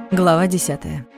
Глава 10.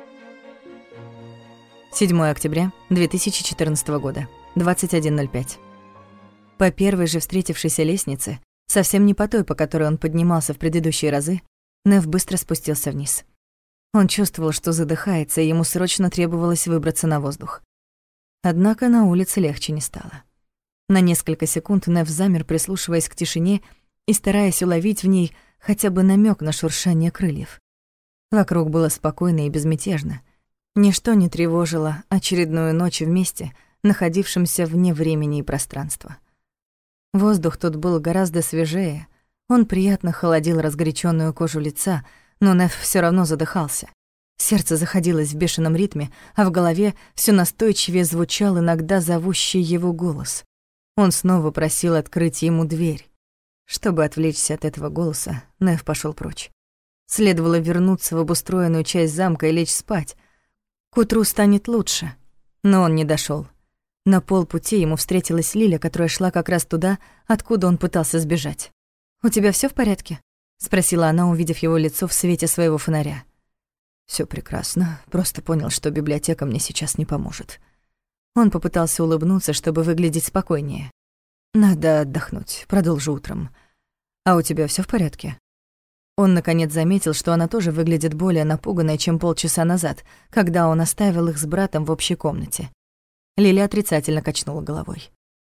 7 октября 2014 года, 21:05. По первой же встретившейся лестнице, совсем не по той, по которой он поднимался в предыдущие разы, Нев быстро спустился вниз. Он чувствовал, что задыхается, и ему срочно требовалось выбраться на воздух. Однако на улице легче не стало. На несколько секунд Нев замер, прислушиваясь к тишине и стараясь уловить в ней хотя бы намек на шуршание крыльев. Вокруг было спокойно и безмятежно. Ничто не тревожило очередную ночь вместе, находившимся вне времени и пространства. Воздух тут был гораздо свежее, он приятно холодил разгоряченную кожу лица, но Нев все равно задыхался. Сердце заходилось в бешеном ритме, а в голове все настойчивее звучал иногда зовущий его голос. Он снова просил открыть ему дверь. Чтобы отвлечься от этого голоса, Нев пошел прочь. Следовало вернуться в обустроенную часть замка и лечь спать. К утру станет лучше. Но он не дошел. На полпути ему встретилась Лиля, которая шла как раз туда, откуда он пытался сбежать. «У тебя все в порядке?» — спросила она, увидев его лицо в свете своего фонаря. Все прекрасно, просто понял, что библиотека мне сейчас не поможет». Он попытался улыбнуться, чтобы выглядеть спокойнее. «Надо отдохнуть, продолжу утром. А у тебя все в порядке?» Он, наконец, заметил, что она тоже выглядит более напуганной, чем полчаса назад, когда он оставил их с братом в общей комнате. Лиля отрицательно качнула головой.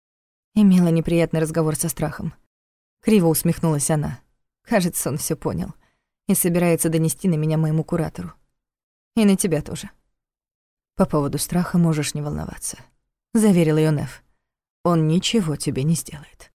Имела неприятный разговор со Страхом. Криво усмехнулась она. Кажется, он все понял и собирается донести на меня моему куратору. И на тебя тоже. По поводу Страха можешь не волноваться, заверил её Нев. Он ничего тебе не сделает.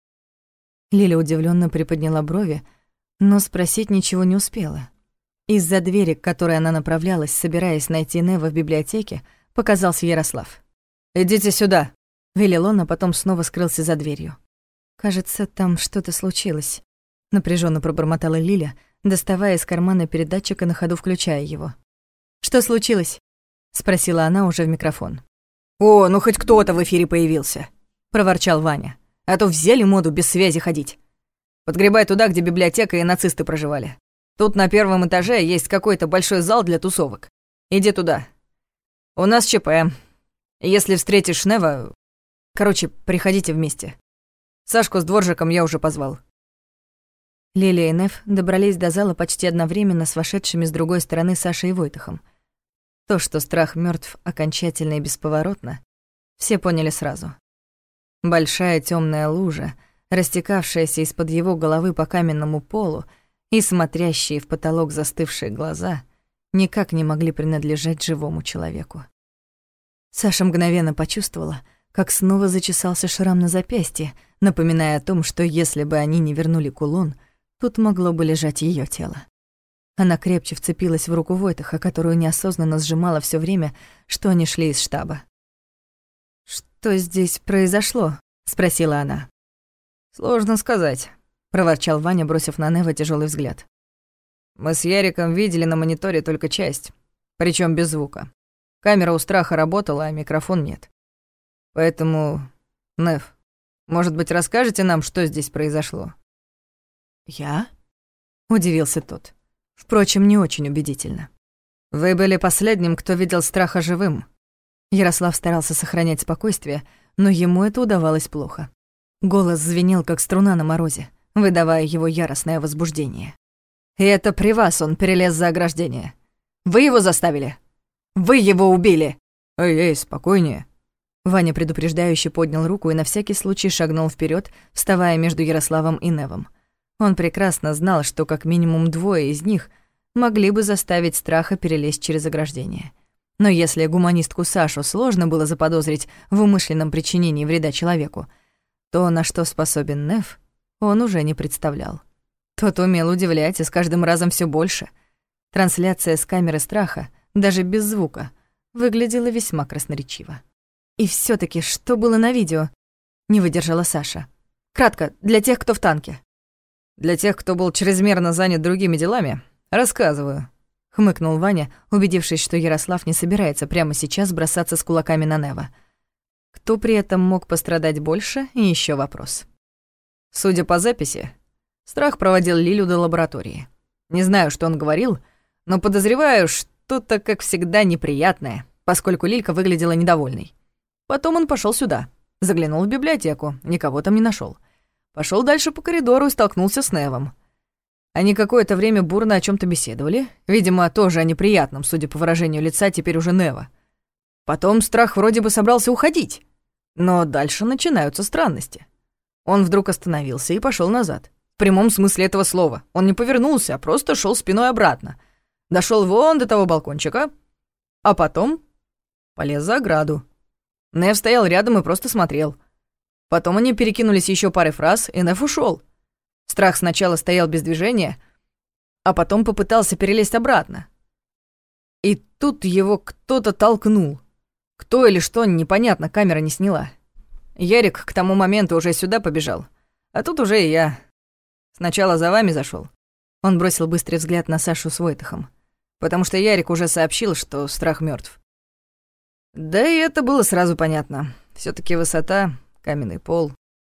Лиля удивлённо приподняла брови, но спросить ничего не успела. Из-за двери, к которой она направлялась, собираясь найти Нева в библиотеке, показался Ярослав. «Идите сюда!» — велел он, а потом снова скрылся за дверью. «Кажется, там что-то случилось», — напряженно пробормотала Лиля, доставая из кармана передатчик и на ходу включая его. «Что случилось?» — спросила она уже в микрофон. «О, ну хоть кто-то в эфире появился!» — проворчал Ваня. «А то взяли моду без связи ходить. Подгребай туда, где библиотека и нацисты проживали. Тут на первом этаже есть какой-то большой зал для тусовок. Иди туда. У нас ЧП. Если встретишь Нева... Короче, приходите вместе. Сашку с Дворжиком я уже позвал». Лилия и Нев добрались до зала почти одновременно с вошедшими с другой стороны Сашей и Войтахом. То, что Страх мёртв окончательно и бесповоротно, все поняли сразу. Большая тёмная лужа, растекавшаяся из-под его головы по каменному полу и смотрящие в потолок застывшие глаза, никак не могли принадлежать живому человеку. Саша мгновенно почувствовала, как снова зачесался шрам на запястье, напоминая о том, что если бы они не вернули кулон, тут могло бы лежать её тело. Она крепче вцепилась в руку Войтаха, которую неосознанно сжимала всё время, что они шли из штаба. «Что здесь произошло?» — спросила она. «Сложно сказать», — проворчал Ваня, бросив на Нева тяжелый взгляд. «Мы с Яриком видели на мониторе только часть, причем без звука. Камера у Страха работала, а микрофон нет. Поэтому, Нев, может быть, расскажете нам, что здесь произошло?» «Я?» — удивился тот. Впрочем, не очень убедительно. «Вы были последним, кто видел Страха живым». Ярослав старался сохранять спокойствие, но ему это удавалось плохо. Голос звенел, как струна на морозе, выдавая его яростное возбуждение. «И это при вас он перелез за ограждение. Вы его заставили? Вы его убили!» «Эй, спокойнее!» Ваня предупреждающе поднял руку и на всякий случай шагнул вперед, вставая между Ярославом и Невом. Он прекрасно знал, что как минимум двое из них могли бы заставить Страха перелезть через ограждение. Но если гуманистку Сашу сложно было заподозрить в умышленном причинении вреда человеку, то, на что способен Нев, он уже не представлял. Тот умел удивлять, и с каждым разом все больше. Трансляция с камеры Страха, даже без звука, выглядела весьма красноречиво. «И все таки что было на видео?» — не выдержала Саша. «Кратко, для тех, кто в танке». «Для тех, кто был чрезмерно занят другими делами, рассказываю», — хмыкнул Ваня, убедившись, что Ярослав не собирается прямо сейчас бросаться с кулаками на Нева. Кто при этом мог пострадать больше, и еще вопрос. Судя по записи, Страх проводил Лилю до лаборатории. Не знаю, что он говорил, Но подозреваю, что-то, как всегда, неприятное, поскольку Лилька выглядела недовольной. Потом он пошел сюда, заглянул в библиотеку, никого там не нашел. Пошел дальше по коридору и столкнулся с Невом. Они какое-то время бурно о чем то беседовали, видимо, тоже о неприятном, судя по выражению лица, теперь уже Нева. Потом Страх вроде бы собрался уходить, но дальше начинаются странности. Он вдруг остановился и пошел назад. В прямом смысле этого слова. Он не повернулся, а просто шел спиной обратно. Дошел вон до того балкончика, а потом полез за ограду. Нев стоял рядом и просто смотрел. Потом они перекинулись еще парой фраз, и Нев ушел. Страх сначала стоял без движения, а потом попытался перелезть обратно. И тут его кто-то толкнул. Кто или что, непонятно, камера не сняла. Ярик к тому моменту уже сюда побежал, а тут уже и я. Сначала за вами зашел. Он бросил быстрый взгляд на Сашу с Войтахом, потому что Ярик уже сообщил, что Страх мертв. Да и это было сразу понятно. все таки высота, каменный пол.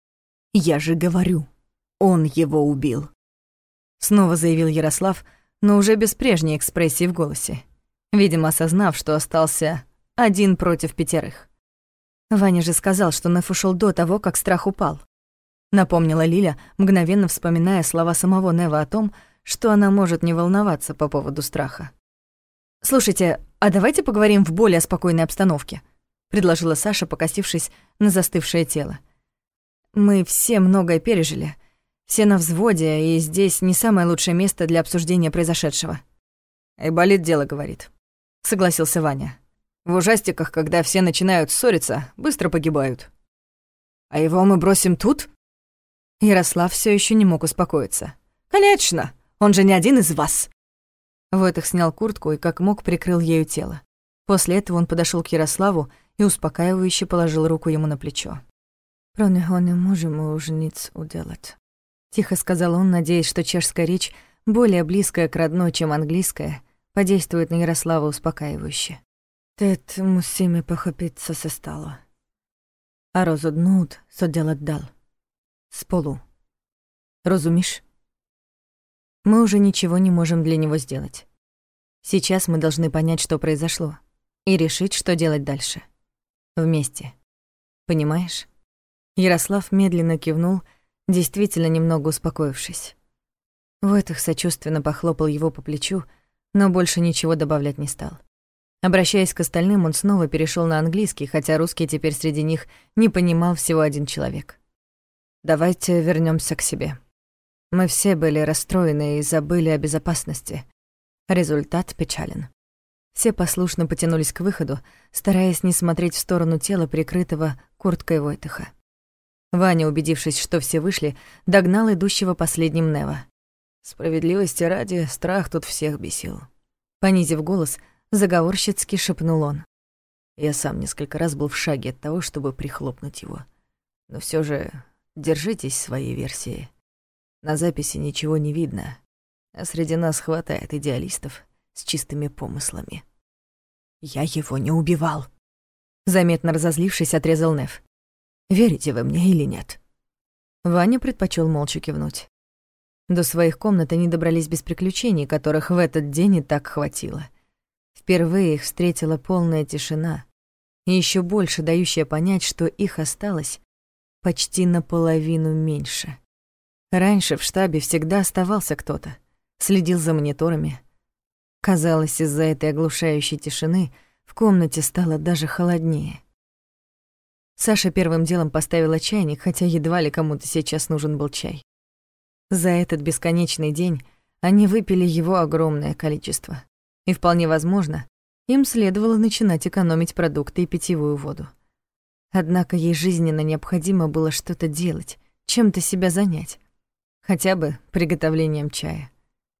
«Я же говорю, он его убил», — снова заявил Ярослав, но уже без прежней экспрессии в голосе, видимо, осознав, что остался 1 против 5. «Ваня же сказал, что Неф ушел до того, как Страх упал», — напомнила Лиля, мгновенно вспоминая слова самого Нева о том, что она может не волноваться по поводу Страха. «Слушайте, а давайте поговорим в более спокойной обстановке», — предложила Саша, покосившись на застывшее тело. «Мы все многое пережили, все на взводе, и здесь не самое лучшее место для обсуждения произошедшего». «И болит дело, — говорит», — согласился Ваня. «В ужастиках, когда все начинают ссориться, быстро погибают». «А его мы бросим тут?» Ярослав все еще не мог успокоиться. «Конечно! Он же не один из вас!» Войтах снял куртку и как мог прикрыл ею тело. После этого он подошел к Ярославу и успокаивающе положил руку ему на плечо. «Про него не можем уже ниц уделать», — тихо сказал он, надеясь, что чешская речь, более близкая к родной, чем английская, подействует на Ярослава успокаивающе. «Тет мусimy pochopit, co se stalo. A rozhodnout, co dělat dál. Spolu. Rozumíš?» Мы уже ничего не можем для него сделать. Сейчас мы должны понять, что произошло, и решить, что делать дальше. Вместе. Понимаешь? Ярослав медленно кивнул, действительно немного успокоившись. Войтах сочувственно похлопал его по плечу, но больше ничего добавлять не стал. Обращаясь к остальным, он снова перешел на английский, хотя русский теперь среди них не понимал всего 1 человек. «Давайте вернемся к себе. Мы все были расстроены и забыли о безопасности. Результат печален». Все послушно потянулись к выходу, стараясь не смотреть в сторону тела, прикрытого курткой Войтаха. Ваня, убедившись, что все вышли, догнал идущего последним Нева. «Справедливости ради, Страх тут всех бесил». Понизив голос, заговорщицки шепнул он. «Я сам несколько раз был в шаге от того, чтобы прихлопнуть его. Но все же держитесь своей версии. На записи ничего не видно, а среди нас хватает идеалистов с чистыми помыслами». «Я его не убивал», — заметно разозлившись, отрезал Нев. «Верите вы мне или нет?» Ваня предпочел молча кивнуть. До своих комнат они добрались без приключений, которых в этот день и так хватило. Впервые их встретила полная тишина, и еще больше дающая понять, что их осталось почти наполовину меньше. Раньше в штабе всегда оставался кто-то, следил за мониторами. Казалось, из-за этой оглушающей тишины в комнате стало даже холоднее. Саша первым делом поставила чайник, хотя едва ли кому-то сейчас нужен был чай. За этот бесконечный день они выпили его огромное количество. И вполне возможно, им следовало начинать экономить продукты и питьевую воду. Однако ей жизненно необходимо было что-то делать, чем-то себя занять. Хотя бы приготовлением чая.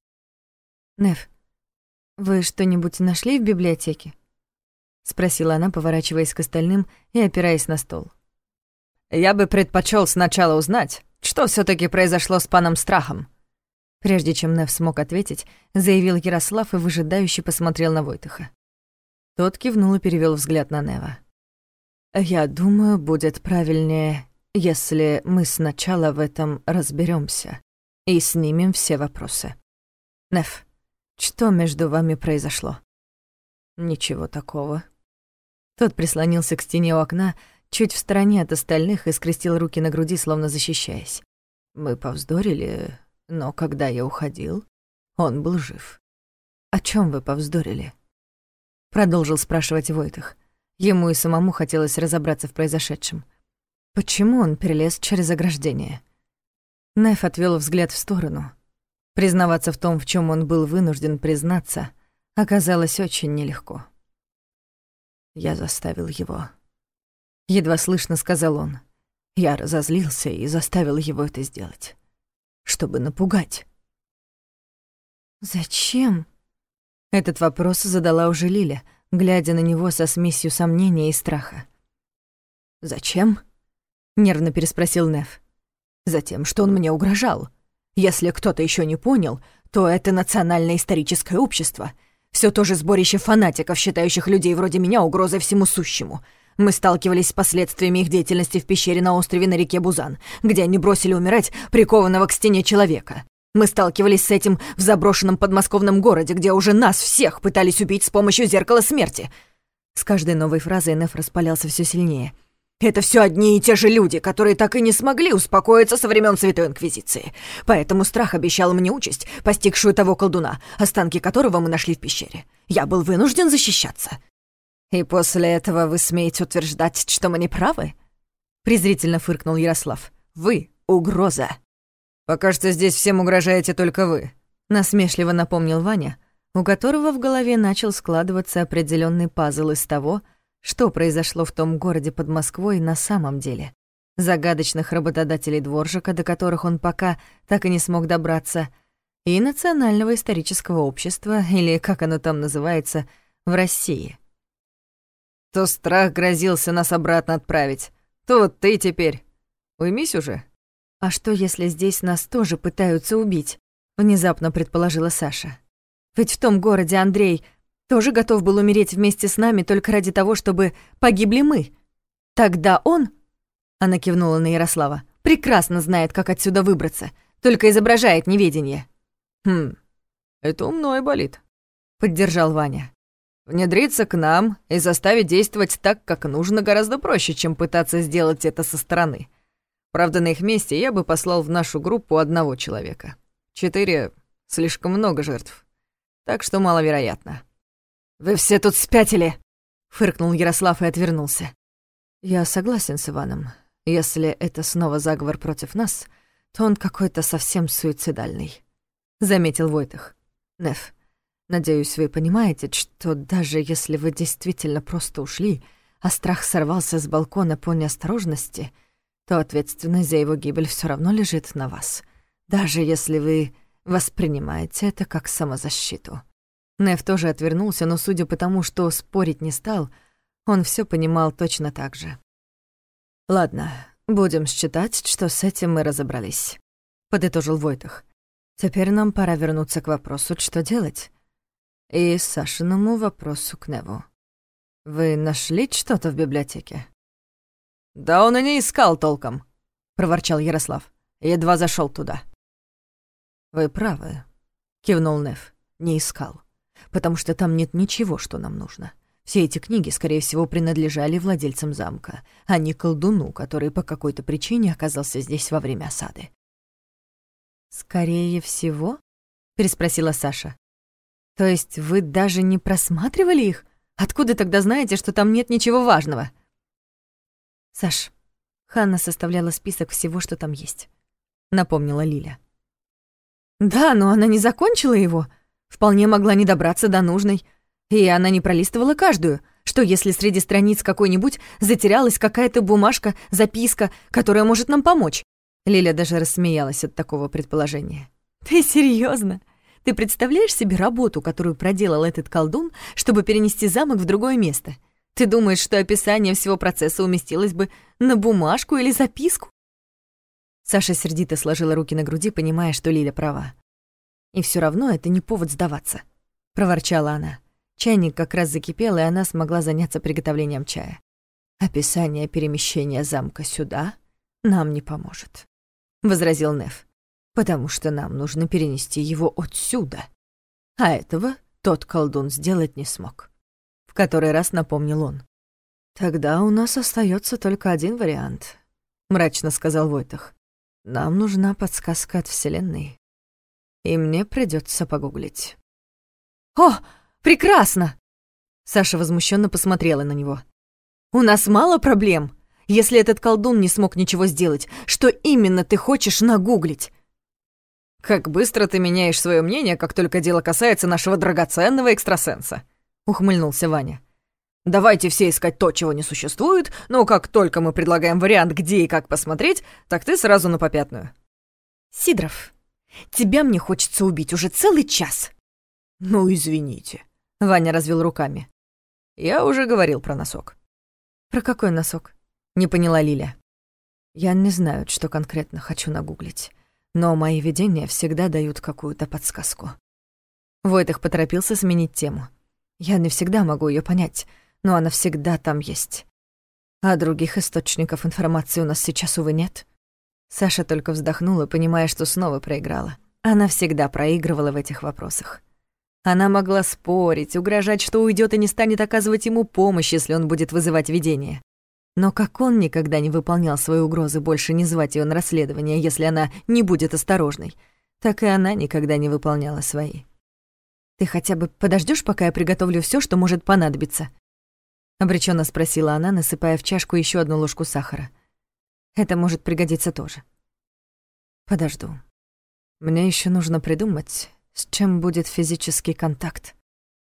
«Нев, вы что-нибудь нашли в библиотеке?» — спросила она, поворачиваясь к остальным и опираясь на стол. «Я бы предпочел сначала узнать, что все таки произошло с паном Страхом». Прежде чем Нев смог ответить, заявил Ярослав и выжидающе посмотрел на Войтаха. Тот кивнул и перевел взгляд на Нева. «Я думаю, будет правильнее, если мы сначала в этом разберемся и снимем все вопросы. Нев, Что между вами произошло?» «Ничего такого». Тот прислонился к стене у окна, чуть в стороне от остальных, и скрестил руки на груди, словно защищаясь. «Мы повздорили, но когда я уходил, он был жив». «О чем вы повздорили?» Продолжил спрашивать Войтых. Ему и самому хотелось разобраться в произошедшем. Почему он перелез через ограждение? Неф отвел взгляд в сторону. Признаваться в том, в чем он был вынужден признаться, оказалось очень нелегко. «Я заставил его», — едва слышно сказал он. «Я разозлился и заставил его это сделать, чтобы напугать». «Зачем?» Этот вопрос задала уже Лиля, глядя на него со смесью сомнения и страха. «Зачем?» — нервно переспросил Неф. «Затем, что он мне угрожал. Если кто-то еще не понял, то это национально-историческое общество. Все то же сборище фанатиков, считающих людей вроде меня угрозой всему сущему. Мы сталкивались с последствиями их деятельности в пещере на острове на реке Бузан, где они бросили умирать прикованного к стене человека. Мы сталкивались с этим в заброшенном подмосковном городе, где уже нас всех пытались убить с помощью зеркала смерти». С каждой новой фразой Неф распалялся все сильнее. «Это все одни и те же люди, которые так и не смогли успокоиться со времен Святой Инквизиции. Поэтому страх обещал мне участь, постигшую того колдуна, останки которого мы нашли в пещере. Я был вынужден защищаться». «И после этого вы смеете утверждать, что мы не правы?» Презрительно фыркнул Ярослав. «Вы — угроза». «Пока что здесь всем угрожаете только вы», — насмешливо напомнил Ваня, у которого в голове начал складываться определенный пазл из того, что произошло в том городе под Москвой на самом деле. Загадочных работодателей Дворжика, до которых он пока так и не смог добраться, и Национального исторического общества, или как оно там называется, в России. То страх грозился нас обратно отправить, то вот ты теперь. Уймись уже. «А что, если здесь нас тоже пытаются убить?» — внезапно предположила Саша. «Ведь в том городе Андрей тоже готов был умереть вместе с нами только ради того, чтобы погибли мы. Тогда он...» — она кивнула на Ярослава. «Прекрасно знает, как отсюда выбраться, только изображает неведение». «Это умно и болит», — поддержал Ваня. «Внедриться к нам и заставить действовать так, как нужно, гораздо проще, чем пытаться сделать это со стороны. Правда, на их месте я бы послал в нашу группу одного человека. 4 — слишком много жертв, так что маловероятно». «Вы все тут спятили!» — фыркнул Ярослав и отвернулся. «Я согласен с Иваном. Если это снова заговор против нас, то он какой-то совсем суицидальный», — заметил Войтых. «Неф, надеюсь, вы понимаете, что даже если вы действительно просто ушли, а страх сорвался с балкона по неосторожности, то ответственность за его гибель все равно лежит на вас, даже если вы воспринимаете это как самозащиту». Неф тоже отвернулся, но судя по тому, что спорить не стал, он все понимал точно так же. «Ладно, будем считать, что с этим мы разобрались», — подытожил Войтых. «Теперь нам пора вернуться к вопросу, что делать. И Сашиному вопросу к Неву. Вы нашли что-то в библиотеке?» «Да он и не искал толком», — проворчал Ярослав. «Едва зашел туда». «Вы правы», — кивнул Неф. «Не искал. Потому что там нет ничего, что нам нужно. Все эти книги, скорее всего, принадлежали владельцам замка, а не колдуну, который по какой-то причине оказался здесь во время осады». «Скорее всего?» — переспросила Саша. «То есть вы даже не просматривали их? Откуда тогда знаете, что там нет ничего важного?» «Саш, Ханна составляла список всего, что там есть», — напомнила Лиля. «Да, но она не закончила его. Вполне могла не добраться до нужной. И она не пролистывала каждую. Что если среди страниц какой-нибудь затерялась какая-то бумажка, записка, которая может нам помочь?» Лиля даже рассмеялась от такого предположения. «Ты серьёзно? Ты представляешь себе работу, которую проделал этот колдун, чтобы перенести замок в другое место? Ты думаешь, что описание всего процесса уместилось бы на бумажку или записку?» Саша сердито сложила руки на груди, понимая, что Лиля права. «И все равно это не повод сдаваться», — проворчала она. Чайник как раз закипел, и она смогла заняться приготовлением чая. «Описание перемещения замка сюда нам не поможет», — возразил Неф, «потому что нам нужно перенести его отсюда». А этого тот колдун сделать не смог. В который раз напомнил он. «Тогда у нас остается только один вариант», — мрачно сказал Войтах. «Нам нужна подсказка от Вселенной. И мне придется погуглить». «О, прекрасно!» Саша возмущенно посмотрела на него. «У нас мало проблем. Если этот колдун не смог ничего сделать, что именно ты хочешь нагуглить?» «Как быстро ты меняешь свое мнение, как только дело касается нашего драгоценного экстрасенса», — ухмыльнулся Ваня. «Давайте все искать то, чего не существует, но как только мы предлагаем вариант, где и как посмотреть, так ты сразу на попятную». «Сидоров, тебя мне хочется убить уже целый час». «Ну, извините», — Ваня развел руками. «Я уже говорил про носок». «Про какой носок?» — не поняла Лиля. «Я не знаю, что конкретно хочу нагуглить, но мои видения всегда дают какую-то подсказку». Войтах поторопился сменить тему. «Я не всегда могу ее понять, но она всегда там есть. А других источников информации у нас сейчас, увы, нет». Саша только вздохнула, понимая, что снова проиграла. Она всегда проигрывала в этих вопросах. Она могла спорить, угрожать, что уйдет и не станет оказывать ему помощь, если он будет вызывать видение. Но как он никогда не выполнял свои угрозы больше не звать ее на расследование, если она не будет осторожной, так и она никогда не выполняла свои. «Ты хотя бы подождёшь, пока я приготовлю всё, что может понадобиться?» — обречённо спросила она, насыпая в чашку ещё одну ложку сахара. «Это может пригодиться тоже». «Подожду. Мне ещё нужно придумать, с чем будет физический контакт.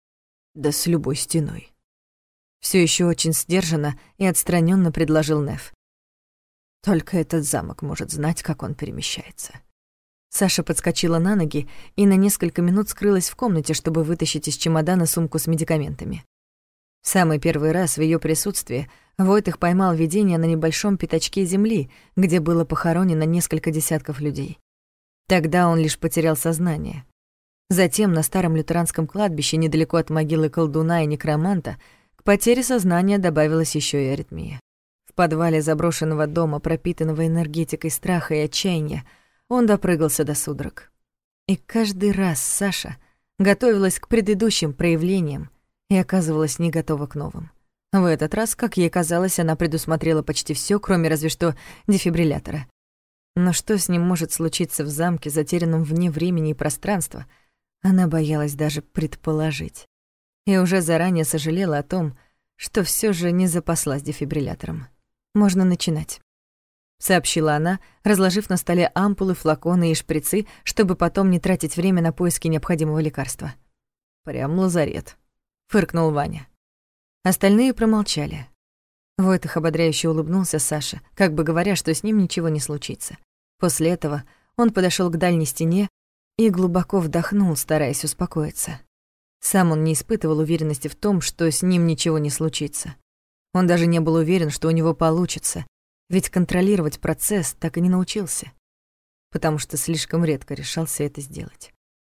Да с любой стеной». Всё ещё очень сдержанно и отстранённо предложил Нев. «Только этот замок может знать, как он перемещается». Саша подскочила на ноги и на несколько минут скрылась в комнате, чтобы вытащить из чемодана сумку с медикаментами. В самый первый раз в её присутствии Войтах поймал видение на небольшом пятачке земли, где было похоронено несколько десятков людей. Тогда он лишь потерял сознание. Затем на старом лютеранском кладбище, недалеко от могилы колдуна и некроманта, к потере сознания добавилась ещё и аритмия. В подвале заброшенного дома, пропитанного энергетикой страха и отчаяния, он допрыгался до судорог. И каждый раз Саша готовилась к предыдущим проявлениям и оказывалась не готова к новым. В этот раз, как ей казалось, она предусмотрела почти всё, кроме разве что дефибриллятора. Но что с ним может случиться в замке, затерянном вне времени и пространства, она боялась даже предположить. И уже заранее сожалела о том, что всё же не запаслась дефибриллятором. «Можно начинать», — сообщила она, разложив на столе ампулы, флаконы и шприцы, чтобы потом не тратить время на поиски необходимого лекарства. «Прям лазарет», — фыркнул Ваня. Остальные промолчали. Войтах ободряюще улыбнулся Саше, как бы говоря, что с ним ничего не случится. После этого он подошёл к дальней стене и глубоко вдохнул, стараясь успокоиться. Сам он не испытывал уверенности в том, что с ним ничего не случится. Он даже не был уверен, что у него получится, ведь контролировать процесс так и не научился, потому что слишком редко решался это сделать.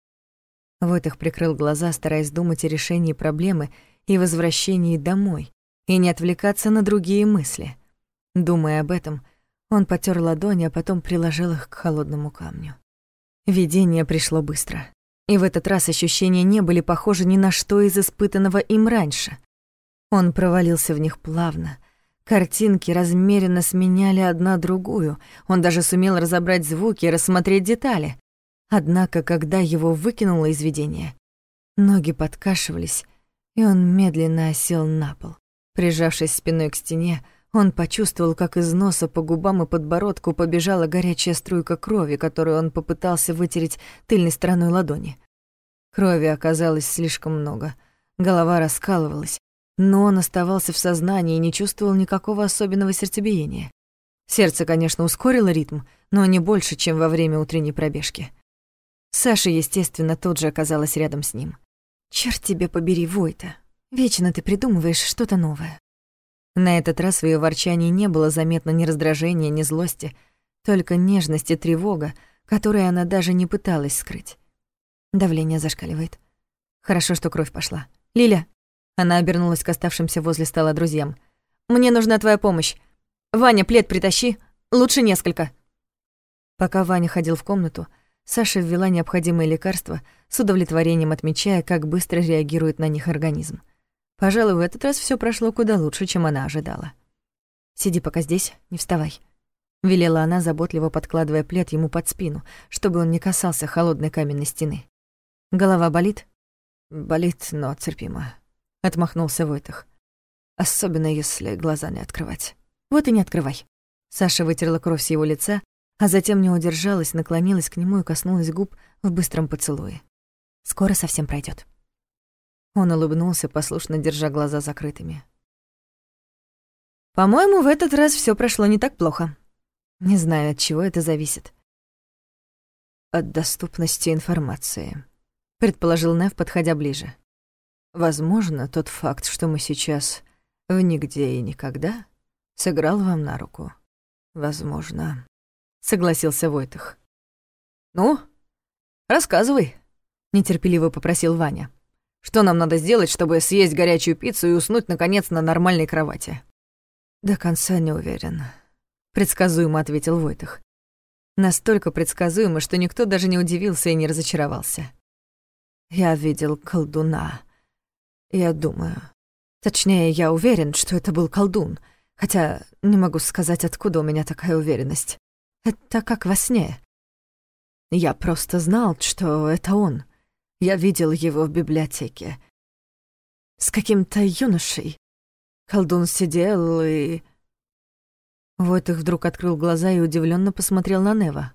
Войтах прикрыл глаза, стараясь думать о решении проблемы и возвращении домой, и не отвлекаться на другие мысли. Думая об этом, он потёр ладони, а потом приложил их к холодному камню. Видение пришло быстро, и в этот раз ощущения не были похожи ни на что из испытанного им раньше. Он провалился в них плавно. Картинки размеренно сменяли одна другую, он даже сумел разобрать звуки и рассмотреть детали. Однако, когда его выкинуло из видения, ноги подкашивались, и он медленно осел на пол. Прижавшись спиной к стене, он почувствовал, как из носа по губам и подбородку побежала горячая струйка крови, которую он попытался вытереть тыльной стороной ладони. Крови оказалось слишком много, голова раскалывалась, но он оставался в сознании и не чувствовал никакого особенного сердцебиения. Сердце, конечно, ускорило ритм, но не больше, чем во время утренней пробежки. Саша, естественно, тут же оказалась рядом с ним. «Чёрт тебя побери, Войта, вечно ты придумываешь что-то новое». На этот раз в её ворчании не было заметно ни раздражения, ни злости, только нежность и тревога, которые она даже не пыталась скрыть. Давление зашкаливает. Хорошо, что кровь пошла. «Лиля!» Она обернулась к оставшимся возле стола друзьям. «Мне нужна твоя помощь. Ваня, плед притащи, лучше несколько». Пока Ваня ходил в комнату, Саша ввела необходимые лекарства, с удовлетворением отмечая, как быстро реагирует на них организм. Пожалуй, в этот раз всё прошло куда лучше, чем она ожидала. «Сиди пока здесь, не вставай», — велела она, заботливо подкладывая плед ему под спину, чтобы он не касался холодной каменной стены. «Голова болит?» «Болит, но терпимо», — отмахнулся Войтых. «Особенно, если глаза не открывать». «Вот и не открывай». Саша вытерла кровь с его лица, а затем не удержалась, наклонилась к нему и коснулась губ в быстром поцелуе. «Скоро совсем пройдёт». Он улыбнулся, послушно держа глаза закрытыми. «По-моему, в этот раз всё прошло не так плохо. Не знаю, от чего это зависит». «От доступности информации», — предположил Нев, подходя ближе. «Возможно, тот факт, что мы сейчас в нигде и никогда, сыграл вам на руку. Возможно», — согласился Войтых. «Ну, рассказывай», — нетерпеливо попросил Ваня. «Что нам надо сделать, чтобы съесть горячую пиццу и уснуть, наконец, на нормальной кровати?» «До конца не уверен», — предсказуемо ответил Войтых. Настолько предсказуемо, что никто даже не удивился и не разочаровался. «Я видел колдуна. Я думаю. Точнее, я уверен, что это был колдун, хотя не могу сказать, откуда у меня такая уверенность. Это как во сне. Я просто знал, что это он. Я видел его в библиотеке. С каким-то юношей. Колдун сидел и...» Войтых вдруг открыл глаза и удивлённо посмотрел на Нева.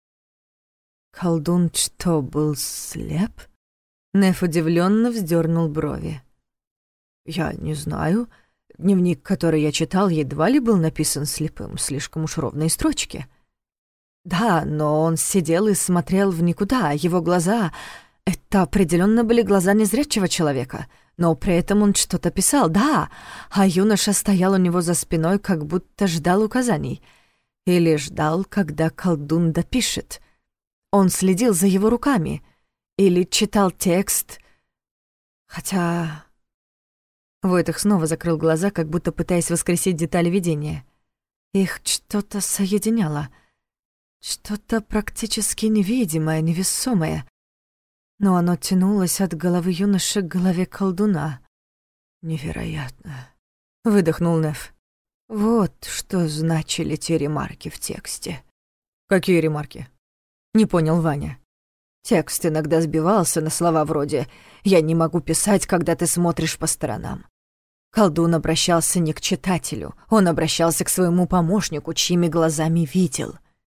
«Колдун что, был слеп?» Нев удивлённо вздёрнул брови. «Я не знаю. Дневник, который я читал, едва ли был написан слепым, слишком уж ровные строчки. Да, но он сидел и смотрел в никуда, его глаза... Это определённо были глаза незрячего человека, но при этом он что-то писал, да, а юноша стоял у него за спиной, как будто ждал указаний. Или ждал, когда колдун допишет. Он следил за его руками или читал текст. Хотя...» Войтых снова закрыл глаза, как будто пытаясь воскресить детали видения. Их что-то соединяло. Что-то практически невидимое, невесомое. Но оно тянулось от головы юноши к голове колдуна. «Невероятно», — выдохнул Нев. «Вот что значили те ремарки в тексте». «Какие ремарки?» — не понял Ваня. Текст иногда сбивался на слова вроде «Я не могу писать, когда ты смотришь по сторонам». Колдун обращался не к читателю, он обращался к своему помощнику, чьими глазами видел.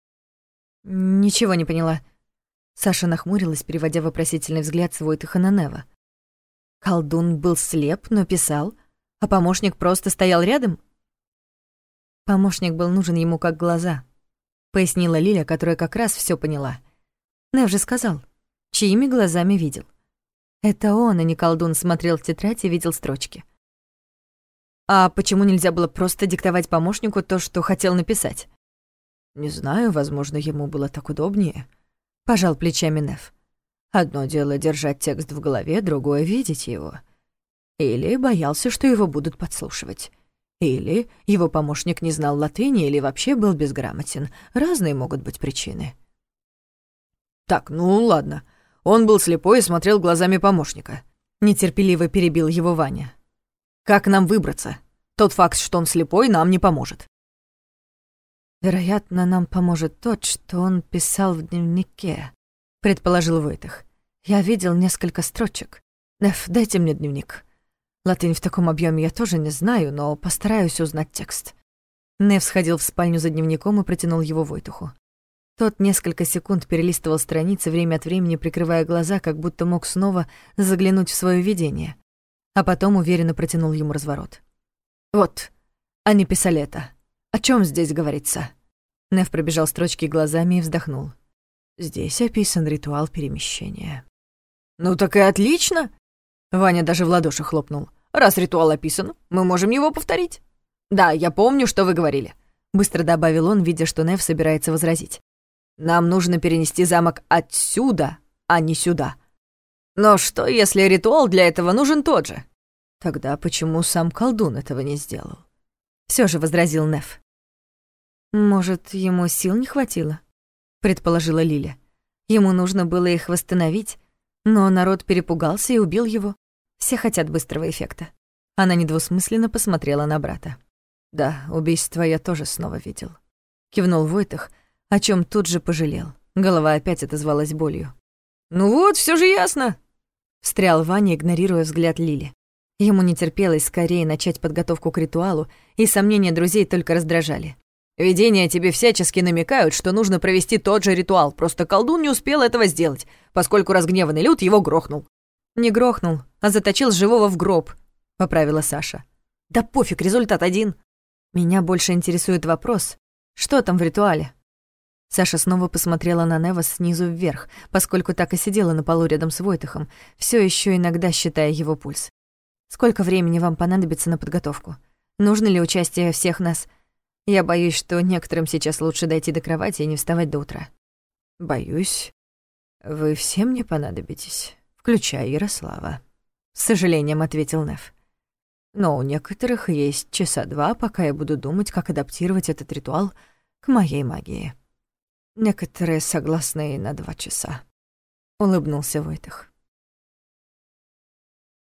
«Ничего не поняла». Саша нахмурилась, переводя вопросительный взгляд с Войтыха на Нева. «Колдун был слеп, но писал, а помощник просто стоял рядом?» «Помощник был нужен ему как глаза», — пояснила Лиля, которая как раз всё поняла. Нев же сказал, чьими глазами видел. Это он, а не колдун, смотрел в тетрадь и видел строчки. «А почему нельзя было просто диктовать помощнику то, что хотел написать?» «Не знаю, возможно, ему было так удобнее», — пожал плечами Нев. «Одно дело держать текст в голове, другое — видеть его. Или боялся, что его будут подслушивать. Или его помощник не знал латыни, или вообще был безграмотен. Разные могут быть причины». «Так, ну ладно. Он был слепой и смотрел глазами помощника», — нетерпеливо перебил его Ваня. «Как нам выбраться? Тот факт, что он слепой, нам не поможет». «Вероятно, нам поможет тот, что он писал в дневнике», — предположил Войтых. «Я видел несколько строчек. Нев, дайте мне дневник. Латынь в таком объёме я тоже не знаю, но постараюсь узнать текст». Нев сходил в спальню за дневником и протянул его Войтуху. Тот несколько секунд перелистывал страницы, время от времени прикрывая глаза, как будто мог снова заглянуть в своё видение, а потом уверенно протянул ему разворот. «Вот, они писали это. О чём здесь говорится?» Нев пробежал строчки глазами и вздохнул. «Здесь описан ритуал перемещения». «Ну так и отлично!» Ваня даже в ладоши хлопнул. «Раз ритуал описан, мы можем его повторить». «Да, я помню, что вы говорили», — быстро добавил он, видя, что Нев собирается возразить. «Нам нужно перенести замок отсюда, а не сюда. Но что, если ритуал для этого нужен тот же?» «Тогда почему сам колдун этого не сделал?» Всё же возразил Нев. «Может, ему сил не хватило?» — предположила Лиля. Ему нужно было их восстановить, но народ перепугался и убил его. Все хотят быстрого эффекта. Она недвусмысленно посмотрела на брата. «Да, убийство я тоже снова видел», — кивнул Войтых, о чем тут же пожалел. Голова опять отозвалась болью. «Ну вот, все же ясно», — встрял Ваня, игнорируя взгляд Лили. Ему не терпелось скорее начать подготовку к ритуалу, и сомнения друзей только раздражали. «Видения тебе всячески намекают, что нужно провести тот же ритуал, просто колдун не успел этого сделать, поскольку разгневанный Люд его грохнул». «Не грохнул, а заточил живого в гроб», — поправила Саша. «Да пофиг, результат один». «Меня больше интересует вопрос, что там в ритуале?» Саша снова посмотрела на Нева снизу вверх, поскольку так и сидела на полу рядом с Войтыхом, все еще иногда считая его пульс. «Сколько времени вам понадобится на подготовку? Нужно ли участие всех нас? Я боюсь, что некоторым сейчас лучше дойти до кровати и не вставать до утра». «Боюсь, вы все мне понадобитесь, включая Ярослава», — с сожалением ответил Нев. «Но у некоторых есть часа 2, пока я буду думать, как адаптировать этот ритуал к моей магии. Некоторые согласны и на 2 часа», — улыбнулся Войтых.